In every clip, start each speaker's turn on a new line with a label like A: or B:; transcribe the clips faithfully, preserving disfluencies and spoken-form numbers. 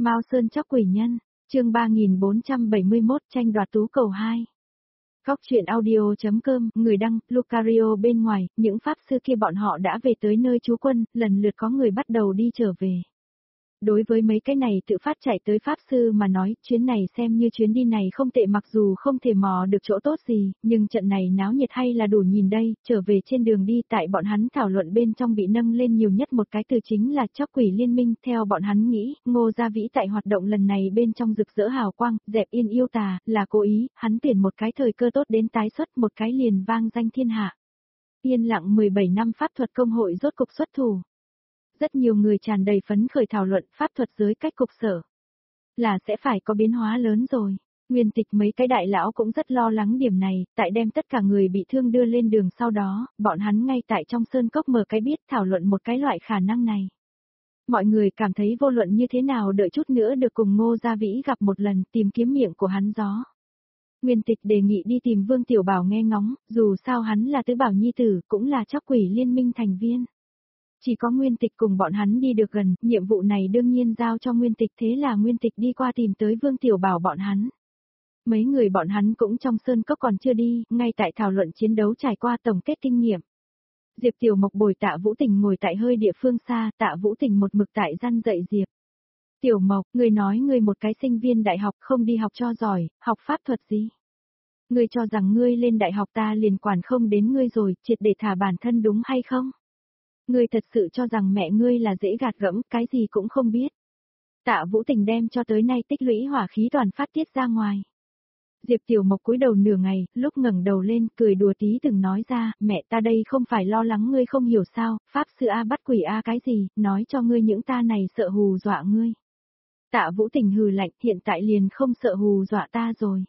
A: Mao Sơn Chóc Quỷ Nhân, chương ba nghìn bốn trăm bảy mươi mốt tranh đoạt tú cầu hai. Góc truyện audio.com, người đăng, Lucario bên ngoài, những pháp sư kia bọn họ đã về tới nơi trú quân, lần lượt có người bắt đầu đi trở về. Đối với mấy cái này tự phát chạy tới pháp sư mà nói, chuyến này xem như chuyến đi này không tệ mặc dù không thể mò được chỗ tốt gì, nhưng trận này náo nhiệt hay là đủ nhìn đây, trở về trên đường đi tại bọn hắn thảo luận bên trong bị nâng lên nhiều nhất một cái từ chính là Chóc Quỷ Liên Minh, theo bọn hắn nghĩ, Ngô Gia Vĩ tại hoạt động lần này bên trong rực rỡ hào quang, dẹp yên yêu tà, là cố ý, hắn tuyển một cái thời cơ tốt đến tái xuất một cái liền vang danh thiên hạ. Yên lặng mười bảy năm pháp thuật công hội rốt cục xuất thủ. Rất nhiều người tràn đầy phấn khởi thảo luận pháp thuật giới cách cục sở. Là sẽ phải có biến hóa lớn rồi. Nguyên tịch mấy cái đại lão cũng rất lo lắng điểm này, tại đem tất cả người bị thương đưa lên đường sau đó, bọn hắn ngay tại trong sơn cốc mở cái biết thảo luận một cái loại khả năng này. Mọi người cảm thấy vô luận như thế nào đợi chút nữa được cùng Ngô Gia Vĩ gặp một lần tìm kiếm miệng của hắn gió. Nguyên tịch đề nghị đi tìm Vương Tiểu Bảo nghe ngóng, dù sao hắn là tứ bảo nhi tử, cũng là Chóc Quỷ Liên Minh thành viên. Chỉ có Nguyên Tịch cùng bọn hắn đi được gần, nhiệm vụ này đương nhiên giao cho Nguyên Tịch, thế là Nguyên Tịch đi qua tìm tới Vương Tiểu Bảo bọn hắn. Mấy người bọn hắn cũng trong sơn cốc còn chưa đi, ngay tại thảo luận chiến đấu trải qua tổng kết kinh nghiệm. Diệp Tiểu Mộc bồi Tạ Vũ Tình ngồi tại hơi địa phương xa, Tạ Vũ Tình một mực tại răn dạy Diệp. Tiểu Mộc, ngươi nói ngươi một cái sinh viên đại học không đi học cho giỏi, học pháp thuật gì? Ngươi cho rằng ngươi lên đại học ta liền quản không đến ngươi rồi, triệt để thả bản thân đúng hay không? Ngươi thật sự cho rằng mẹ ngươi là dễ gạt gẫm, cái gì cũng không biết. Tạ Vũ Tình đem cho tới nay tích lũy hỏa khí toàn phát tiết ra ngoài. Diệp Tiểu Mộc cúi đầu nửa ngày, lúc ngẩng đầu lên, cười đùa tí từng nói ra, mẹ ta đây không phải lo lắng ngươi không hiểu sao, pháp sư A bắt quỷ A cái gì, nói cho ngươi những ta này sợ hù dọa ngươi. Tạ Vũ Tình hừ lạnh, hiện tại liền không sợ hù dọa ta rồi.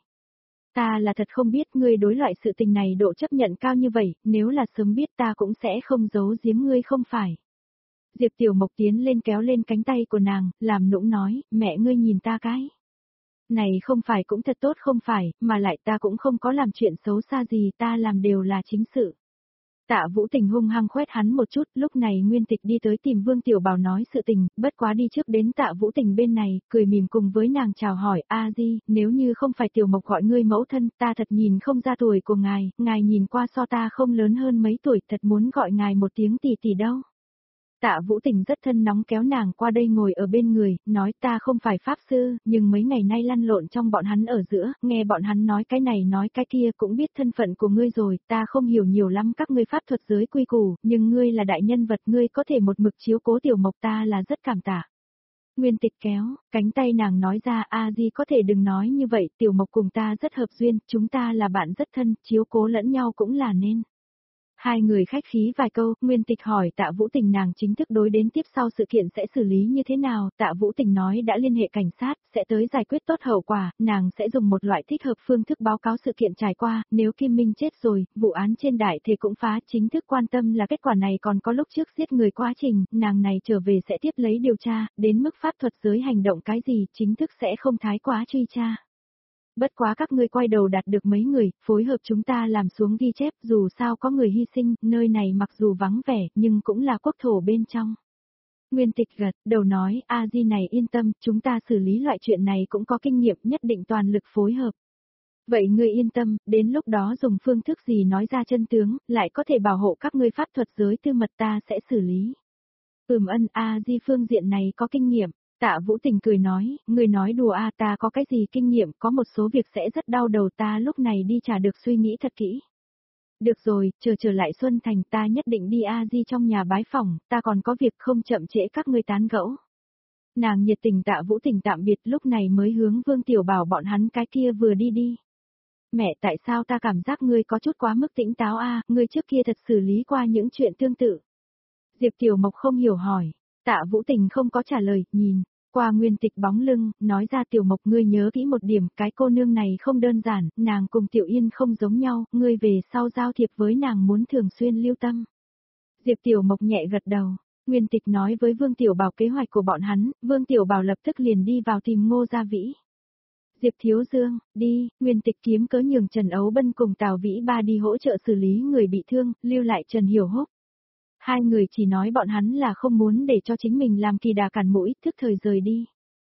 A: Ta là thật không biết ngươi đối loại sự tình này độ chấp nhận cao như vậy, nếu là sớm biết ta cũng sẽ không giấu giếm ngươi không phải. Diệp Tiểu Mộc tiến lên kéo lên cánh tay của nàng, làm nũng nói, mẹ ngươi nhìn ta cái. Này không phải cũng thật tốt không phải, mà lại ta cũng không có làm chuyện xấu xa gì, ta làm đều là chính sự. Tạ Vũ Tình hung hăng khoét hắn một chút, lúc này Nguyên Tịch đi tới tìm Vương Tiểu Bảo nói sự tình, bất quá đi trước đến Tạ Vũ Tình bên này, cười mỉm cùng với nàng chào hỏi, a di, nếu như không phải Tiểu Mộc gọi ngươi mẫu thân, ta thật nhìn không ra tuổi của ngài, ngài nhìn qua so ta không lớn hơn mấy tuổi, thật muốn gọi ngài một tiếng tỷ tỷ đâu. Tạ Vũ Tình rất thân nóng kéo nàng qua đây ngồi ở bên người, nói ta không phải pháp sư, nhưng mấy ngày nay lăn lộn trong bọn hắn ở giữa, nghe bọn hắn nói cái này nói cái kia cũng biết thân phận của ngươi rồi, ta không hiểu nhiều lắm các ngươi pháp thuật giới quy củ, nhưng ngươi là đại nhân vật ngươi có thể một mực chiếu cố Tiểu Mộc ta là rất cảm tạ. Nguyên Tịch kéo, cánh tay nàng nói ra a di có thể đừng nói như vậy, Tiểu Mộc cùng ta rất hợp duyên, chúng ta là bạn rất thân, chiếu cố lẫn nhau cũng là nên. Hai người khách khí vài câu, Nguyên Tịch hỏi Tạ Vũ Tình nàng chính thức đối đến tiếp sau sự kiện sẽ xử lý như thế nào, Tạ Vũ Tình nói đã liên hệ cảnh sát, sẽ tới giải quyết tốt hậu quả, nàng sẽ dùng một loại thích hợp phương thức báo cáo sự kiện trải qua, nếu Kim Minh chết rồi, vụ án trên đại thể cũng phá, chính thức quan tâm là kết quả này còn có lúc trước giết người quá trình, nàng này trở về sẽ tiếp lấy điều tra, đến mức pháp thuật giới hành động cái gì, chính thức sẽ không thái quá truy tra. Bất quá các ngươi quay đầu đạt được mấy người, phối hợp chúng ta làm xuống ghi chép, dù sao có người hy sinh, nơi này mặc dù vắng vẻ, nhưng cũng là quốc thổ bên trong. Nguyên Tịch gật, đầu nói, a di này yên tâm, chúng ta xử lý loại chuyện này cũng có kinh nghiệm nhất định toàn lực phối hợp. Vậy ngươi yên tâm, đến lúc đó dùng phương thức gì nói ra chân tướng, lại có thể bảo hộ các ngươi pháp thuật giới tư mật ta sẽ xử lý. Ừm ân a di phương diện này có kinh nghiệm. Tạ Vũ Tình cười nói, người nói đùa a ta có cái gì kinh nghiệm, có một số việc sẽ rất đau đầu ta lúc này đi trả được suy nghĩ thật kỹ. Được rồi, chờ trở lại Xuân Thành ta nhất định đi a di trong nhà bái phỏng, ta còn có việc không chậm trễ các ngươi tán gẫu. Nàng nhiệt tình Tạ Vũ Tình tạm biệt lúc này mới hướng Vương Tiểu Bảo bọn hắn cái kia vừa đi đi. Mẹ tại sao ta cảm giác ngươi có chút quá mức tỉnh táo a ngươi trước kia thật xử lý qua những chuyện tương tự. Diệp Tiểu Mộc không hiểu hỏi, Tạ Vũ Tình không có trả lời, nhìn. Qua Nguyên Tịch bóng lưng, nói ra Tiểu Mộc ngươi nhớ kỹ một điểm, cái cô nương này không đơn giản, nàng cùng Tiểu Yên không giống nhau, ngươi về sau giao thiệp với nàng muốn thường xuyên lưu tâm. Diệp Tiểu Mộc nhẹ gật đầu, Nguyên Tịch nói với Vương Tiểu Bảo kế hoạch của bọn hắn, Vương Tiểu Bảo lập tức liền đi vào tìm Ngô Gia Vĩ. Diệp Thiếu Dương, đi, Nguyên Tịch kiếm cớ nhường Trần Ấu Bân cùng Tào Vĩ Ba đi hỗ trợ xử lý người bị thương, lưu lại Trần Hiểu Húc. Hai người chỉ nói bọn hắn là không muốn để cho chính mình làm kỳ đà cản mũi, thức thời rời đi.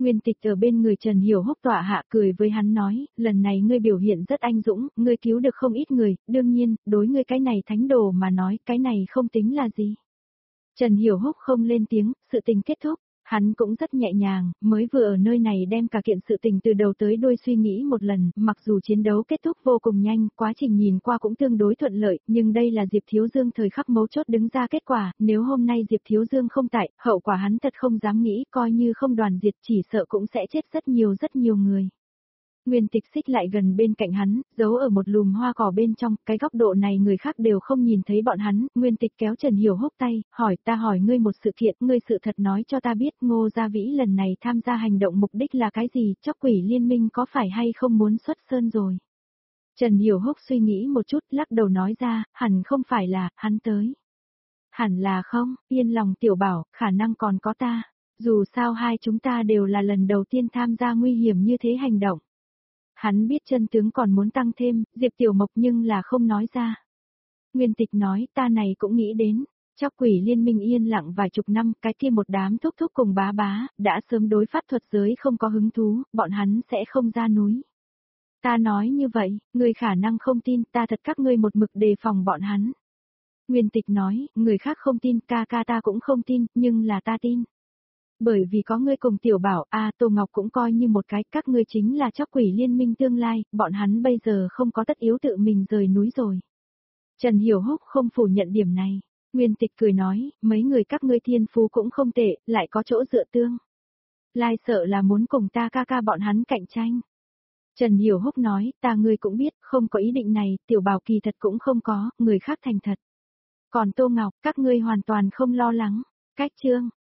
A: Nguyên Tịch ở bên người Trần Hiểu Húc tọa hạ cười với hắn nói, lần này ngươi biểu hiện rất anh dũng, ngươi cứu được không ít người, đương nhiên, đối ngươi cái này thánh đồ mà nói, cái này không tính là gì. Trần Hiểu Húc không lên tiếng, sự tình kết thúc, hắn cũng rất nhẹ nhàng, mới vừa ở nơi này đem cả kiện sự tình từ đầu tới đuôi suy nghĩ một lần, mặc dù chiến đấu kết thúc vô cùng nhanh, quá trình nhìn qua cũng tương đối thuận lợi, nhưng đây là Diệp Thiếu Dương thời khắc mấu chốt đứng ra kết quả, nếu hôm nay Diệp Thiếu Dương không tại, hậu quả hắn thật không dám nghĩ, coi như không đoàn diệt chỉ sợ cũng sẽ chết rất nhiều rất nhiều người. Nguyên Tịch xích lại gần bên cạnh hắn, giấu ở một lùm hoa cỏ bên trong, cái góc độ này người khác đều không nhìn thấy bọn hắn, Nguyên Tịch kéo Trần Hiểu Húc tay, hỏi ta hỏi ngươi một sự kiện, ngươi sự thật nói cho ta biết Ngô Gia Vĩ lần này tham gia hành động mục đích là cái gì, Chóc Quỷ Liên Minh có phải hay không muốn xuất sơn rồi. Trần Hiểu Húc suy nghĩ một chút, lắc đầu nói ra, hẳn không phải là, hắn tới. Hẳn là không, yên lòng tiểu bảo, khả năng còn có ta, dù sao hai chúng ta đều là lần đầu tiên tham gia nguy hiểm như thế hành động. Hắn biết chân tướng còn muốn tăng thêm, Diệp Tiểu Mộc nhưng là không nói ra. Nguyên Tịch nói, ta này cũng nghĩ đến, Chóc Quỷ Liên Minh yên lặng vài chục năm, cái kia một đám thúc thúc cùng bá bá, đã sớm đối pháp thuật giới không có hứng thú, bọn hắn sẽ không ra núi. Ta nói như vậy, người khả năng không tin, ta thật các ngươi một mực đề phòng bọn hắn. Nguyên Tịch nói, người khác không tin, ca ca ta cũng không tin, nhưng là ta tin. Bởi vì có ngươi cùng tiểu bảo, a à, Tô Ngọc cũng coi như một cái, các ngươi chính là Chóc Quỷ Liên Minh tương lai, bọn hắn bây giờ không có tất yếu tự mình rời núi rồi. Trần Hiểu Húc không phủ nhận điểm này. Nguyên Tịch cười nói, mấy người các ngươi thiên phú cũng không tệ, lại có chỗ dựa tương. Lai sợ là muốn cùng ta ca ca bọn hắn cạnh tranh. Trần Hiểu Húc nói, ta ngươi cũng biết, không có ý định này, tiểu bảo kỳ thật cũng không có, người khác thành thật. Còn Tô Ngọc, các ngươi hoàn toàn không lo lắng. Cách chương.